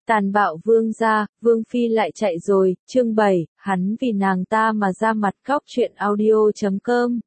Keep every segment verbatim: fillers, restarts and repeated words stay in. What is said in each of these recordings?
Tàn bạo vương gia, vương phi lại chạy rồi, chương bảy, hắn vì nàng ta mà ra mặt cóc truyện audio chấm com.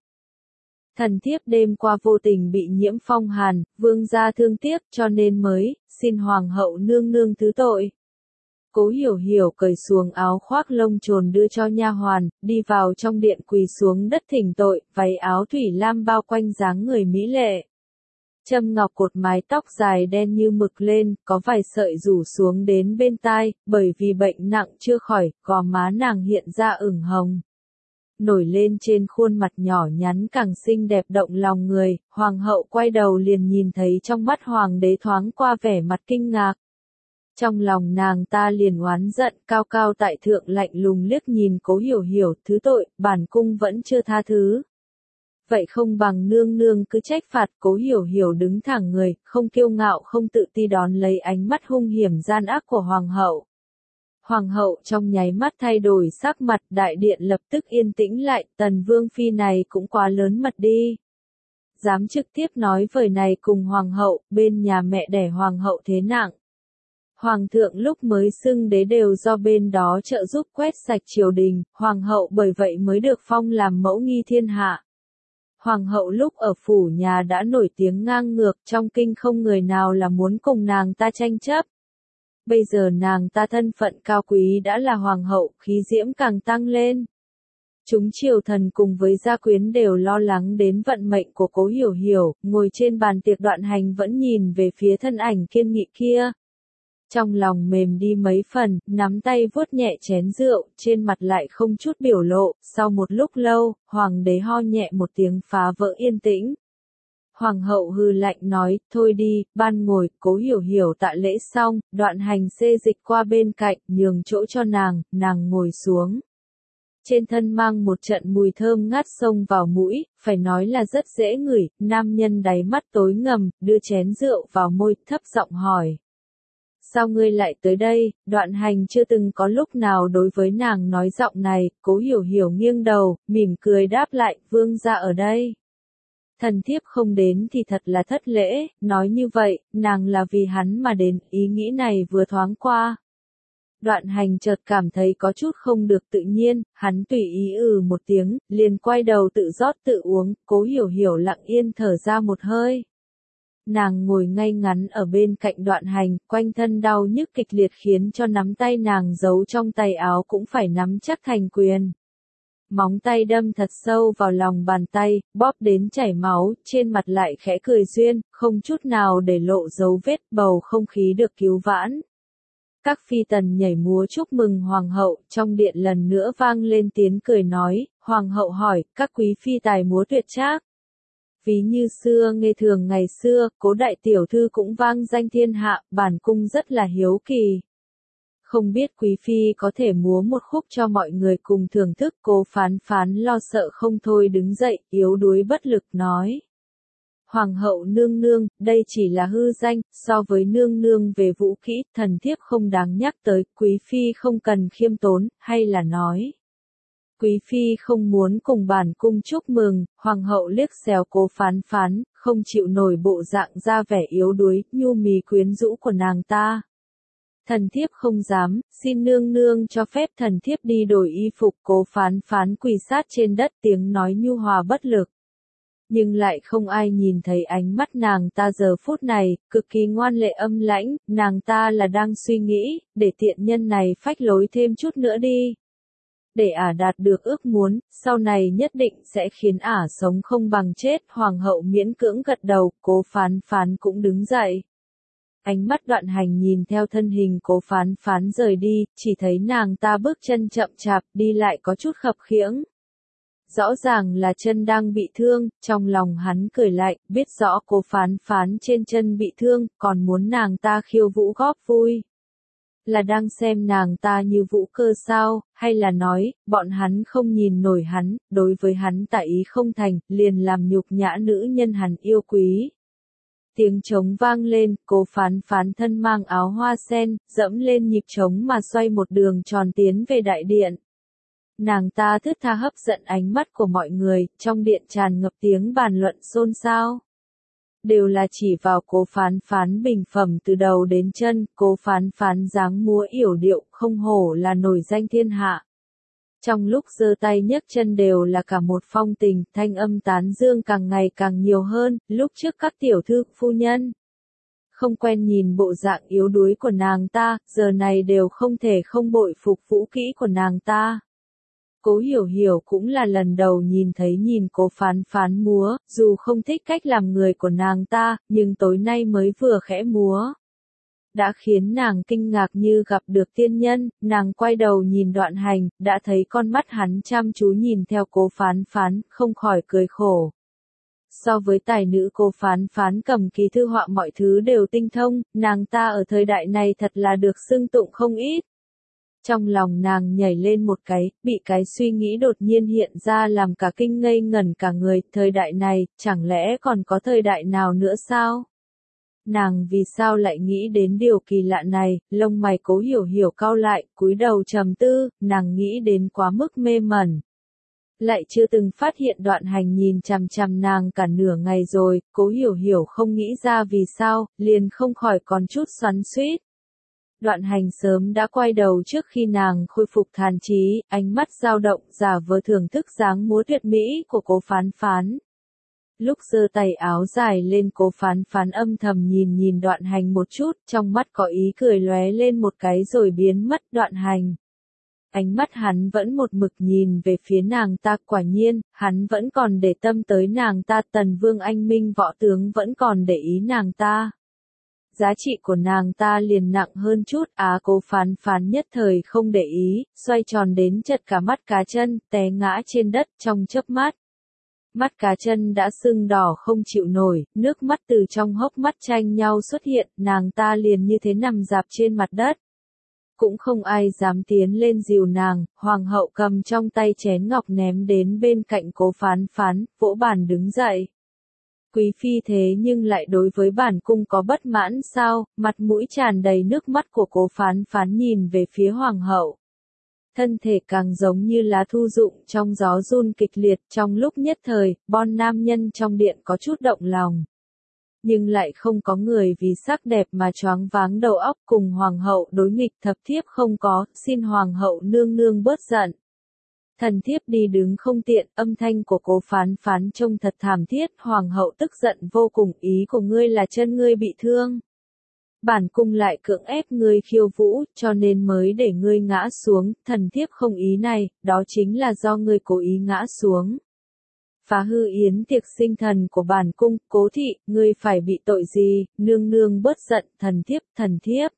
Thần thiếp đêm qua vô tình bị nhiễm phong hàn, vương gia thương tiếc cho nên mới, xin hoàng hậu nương nương thứ tội. Cố Hiểu Hiểu cởi xuồng áo khoác lông trồn đưa cho nha hoàn, đi vào trong điện quỳ xuống đất thỉnh tội, váy áo thủy lam bao quanh dáng người mỹ lệ. Châm ngọc cột mái tóc dài đen như mực lên, có vài sợi rủ xuống đến bên tai, bởi vì bệnh nặng chưa khỏi, gò má nàng hiện ra ửng hồng. Nổi lên trên khuôn mặt nhỏ nhắn càng xinh đẹp động lòng người, hoàng hậu quay đầu liền nhìn thấy trong mắt hoàng đế thoáng qua vẻ mặt kinh ngạc. Trong lòng nàng ta liền oán giận, cao cao tại thượng lạnh lùng liếc nhìn Cố Hiểu Hiểu, thứ tội, bản cung vẫn chưa tha thứ. Vậy không bằng nương nương cứ trách phạt. Cố Hiểu Hiểu đứng thẳng người, không kiêu ngạo không tự ti đón lấy ánh mắt hung hiểm gian ác của hoàng hậu. Hoàng hậu trong nháy mắt thay đổi sắc mặt, đại điện lập tức yên tĩnh lại, tần vương phi này cũng quá lớn mật đi. Dám trực tiếp nói vời này cùng hoàng hậu, bên nhà mẹ đẻ hoàng hậu thế nặng. Hoàng thượng lúc mới xưng đế đều do bên đó trợ giúp quét sạch triều đình, hoàng hậu bởi vậy mới được phong làm mẫu nghi thiên hạ. Hoàng hậu lúc ở phủ nhà đã nổi tiếng ngang ngược, trong kinh không người nào là muốn cùng nàng ta tranh chấp. Bây giờ nàng ta thân phận cao quý đã là hoàng hậu, khí diễm càng tăng lên. Chúng triều thần cùng với gia quyến đều lo lắng đến vận mệnh của Cố Hiểu Hiểu, ngồi trên bàn tiệc Đoạn Hành vẫn nhìn về phía thân ảnh kiên nghị kia. Trong lòng mềm đi mấy phần, nắm tay vuốt nhẹ chén rượu, trên mặt lại không chút biểu lộ, sau một lúc lâu, hoàng đế ho nhẹ một tiếng phá vỡ yên tĩnh. Hoàng hậu hừ lạnh nói, thôi đi, ban ngồi. Cố Hiểu Hiểu tạ lễ xong, Đoạn Hành xê dịch qua bên cạnh, nhường chỗ cho nàng, nàng ngồi xuống. Trên thân mang một trận mùi thơm ngát xông vào mũi, phải nói là rất dễ ngửi, nam nhân đáy mắt tối ngầm, đưa chén rượu vào môi, thấp giọng hỏi. Sao ngươi lại tới đây? Đoạn Hành chưa từng có lúc nào đối với nàng nói giọng này. Cố Hiểu Hiểu nghiêng đầu, mỉm cười đáp lại, vương gia ở đây. Thần thiếp không đến thì thật là thất lễ, nói như vậy, nàng là vì hắn mà đến, ý nghĩ này vừa thoáng qua. Đoạn Hành chợt cảm thấy có chút không được tự nhiên, hắn tùy ý ừ một tiếng, liền quay đầu tự rót tự uống. Cố Hiểu Hiểu lặng yên thở ra một hơi. Nàng ngồi ngay ngắn ở bên cạnh Đoạn Hành, quanh thân đau nhức kịch liệt khiến cho nắm tay nàng giấu trong tay áo cũng phải nắm chắc thành quyền. Móng tay đâm thật sâu vào lòng bàn tay, bóp đến chảy máu, trên mặt lại khẽ cười duyên, không chút nào để lộ dấu vết, bầu không khí được cứu vãn. Các phi tần nhảy múa chúc mừng hoàng hậu, trong điện lần nữa vang lên tiếng cười nói, hoàng hậu hỏi, các quý phi tài múa tuyệt trác. Ví như xưa nghe thường ngày xưa, Cố đại tiểu thư cũng vang danh thiên hạ, bản cung rất là hiếu kỳ. Không biết quý phi có thể múa một khúc cho mọi người cùng thưởng thức. Cố Phán Phán lo sợ không thôi đứng dậy, yếu đuối bất lực nói. Hoàng hậu nương nương, đây chỉ là hư danh, so với nương nương về vũ kỹ, thần thiếp không đáng nhắc tới, quý phi không cần khiêm tốn, hay là nói. Quý phi không muốn cùng bản cung chúc mừng. Hoàng hậu liếc xéo Cố Phán Phán, không chịu nổi bộ dạng ra vẻ yếu đuối, nhu mì quyến rũ của nàng ta. Thần thiếp không dám, xin nương nương cho phép thần thiếp đi đổi y phục. Cố Phán Phán quỳ sát trên đất, tiếng nói nhu hòa bất lực. Nhưng lại không ai nhìn thấy ánh mắt nàng ta giờ phút này, cực kỳ ngoan lệ âm lãnh, nàng ta là đang suy nghĩ, để tiện nhân này phách lối thêm chút nữa đi. Để ả đạt được ước muốn, sau này nhất định sẽ khiến ả sống không bằng chết. Hoàng hậu miễn cưỡng gật đầu, Cố Phán Phán cũng đứng dậy. Ánh mắt Đoạn Hành nhìn theo thân hình Cố Phán Phán rời đi, chỉ thấy nàng ta bước chân chậm chạp, đi lại có chút khập khiễng. Rõ ràng là chân đang bị thương, trong lòng hắn cười lạnh, biết rõ Cố Phán Phán trên chân bị thương, còn muốn nàng ta khiêu vũ góp vui. Là đang xem nàng ta như vũ cơ sao, hay là nói, bọn hắn không nhìn nổi hắn, đối với hắn tại ý không thành, liền làm nhục nhã nữ nhân hắn yêu quý. Tiếng trống vang lên, Cố Phán Phán thân mang áo hoa sen, dẫm lên nhịp trống mà xoay một đường tròn tiến về đại điện. Nàng ta thướt tha hấp dẫn ánh mắt của mọi người, trong điện tràn ngập tiếng bàn luận xôn xao. đều là chỉ vào Cố Phán Phán bình phẩm từ đầu đến chân, Cố Phán Phán dáng múa yểu điệu, không hổ là nổi danh thiên hạ. Trong lúc giơ tay nhấc chân đều là cả một phong tình, thanh âm tán dương càng ngày càng nhiều hơn, lúc trước các tiểu thư, phu nhân không quen nhìn bộ dạng yếu đuối của nàng ta, giờ này đều không thể không bội phục vũ kỹ của nàng ta. Cố Hiểu Hiểu cũng là lần đầu nhìn thấy nhìn Cố Phán Phán múa, dù không thích cách làm người của nàng ta, nhưng tối nay mới vừa khẽ múa đã khiến nàng kinh ngạc như gặp được tiên nhân. Nàng quay đầu nhìn Đoạn Hành, đã thấy con mắt hắn chăm chú nhìn theo Cố Phán Phán, không khỏi cười khổ. So với tài nữ Cố Phán Phán cầm ký thư họa mọi thứ đều tinh thông, nàng ta ở thời đại này thật là được xưng tụng không ít. Trong lòng nàng nhảy lên một cái, bị cái suy nghĩ đột nhiên hiện ra làm cả kinh ngây ngẩn cả người, thời đại này, chẳng lẽ còn có thời đại nào nữa sao? Nàng vì sao lại nghĩ đến điều kỳ lạ này, lông mày Cố Hiểu Hiểu cau lại, cúi đầu trầm tư, nàng nghĩ đến quá mức mê mẩn. Lại chưa từng phát hiện Đoạn Hành nhìn chằm chằm nàng cả nửa ngày rồi, Cố Hiểu Hiểu không nghĩ ra vì sao, liền không khỏi còn chút xoắn xuýt. Đoạn Hành sớm đã quay đầu trước khi nàng khôi phục thàn trí, ánh mắt dao động, giả vờ thưởng thức dáng múa tuyệt mỹ của Cố Phán Phán. Lúc giơ tay áo dài lên, Cố Phán Phán âm thầm nhìn nhìn Đoạn Hành một chút, trong mắt có ý cười lóe lên một cái rồi biến mất. Đoạn Hành, ánh mắt hắn vẫn một mực nhìn về phía nàng ta, quả nhiên, hắn vẫn còn để tâm tới nàng ta, Tần Vương anh minh võ tướng vẫn còn để ý nàng ta. Giá trị của nàng ta liền nặng hơn chút, á Cố Phán Phán nhất thời không để ý, xoay tròn đến chật cả mắt cá chân, té ngã trên đất trong chớp mắt. Mắt cá chân đã sưng đỏ không chịu nổi, nước mắt từ trong hốc mắt tranh nhau xuất hiện, nàng ta liền như thế nằm rạp trên mặt đất. Cũng không ai dám tiến lên dìu nàng, hoàng hậu cầm trong tay chén ngọc ném đến bên cạnh Cố Phán Phán, vỗ bàn đứng dậy. Quý phi thế nhưng lại đối với bản cung có bất mãn sao? Mặt mũi tràn đầy nước mắt của Cố Phán Phán nhìn về phía hoàng hậu. Thân thể càng giống như lá thu rụng trong gió run kịch liệt, trong lúc nhất thời, bon nam nhân trong điện có chút động lòng. Nhưng lại không có người vì sắc đẹp mà choáng váng đầu óc, cùng hoàng hậu đối nghịch, thập thiếp không có, xin hoàng hậu nương nương bớt giận. Thần thiếp đi đứng không tiện, âm thanh của Cố Phán Phán trông thật thảm thiết, hoàng hậu tức giận vô cùng, ý của ngươi là chân ngươi bị thương. Bản cung lại cưỡng ép ngươi khiêu vũ, cho nên mới để ngươi ngã xuống, thần thiếp không ý này, đó chính là do ngươi cố ý ngã xuống. Phá hư yến tiệc sinh thần của bản cung, Cố thị, ngươi phải bị tội gì, nương nương bớt giận, thần thiếp, thần thiếp.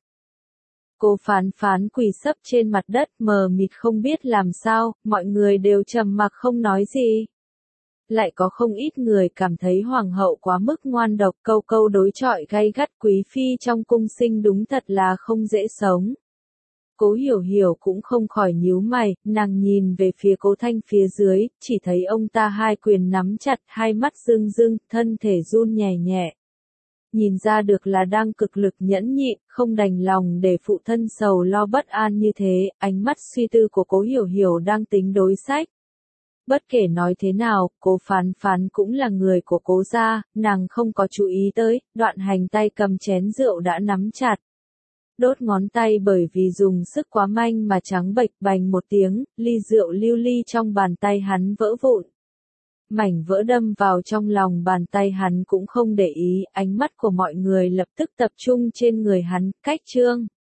Cố Phán Phán quỳ sấp trên mặt đất mờ mịt không biết làm sao, mọi người đều trầm mặc không nói gì. Lại có không ít người cảm thấy hoàng hậu quá mức ngoan độc, câu câu đối chọi gay gắt, quý phi trong cung sinh đúng thật là không dễ sống. Cố Hiểu Hiểu cũng không khỏi nhíu mày, nàng nhìn về phía Cố Thanh phía dưới, chỉ thấy ông ta hai quyền nắm chặt, hai mắt rưng rưng, thân thể run nhẹ nhẹ. Nhìn ra được là đang cực lực nhẫn nhịn, không đành lòng để phụ thân sầu lo bất an như thế, ánh mắt suy tư của Cố Hiểu Hiểu đang tính đối sách. Bất kể nói thế nào, Cố Phán Phán cũng là người của Cố gia, nàng không có chú ý tới, Đoạn Hành tay cầm chén rượu đã nắm chặt. Đốt ngón tay bởi vì dùng sức quá mạnh mà trắng bệch, bành một tiếng, ly rượu lưu ly trong bàn tay hắn vỡ vụn. Mảnh vỡ đâm vào trong lòng bàn tay hắn cũng không để ý, ánh mắt của mọi người lập tức tập trung trên người hắn, cách trương.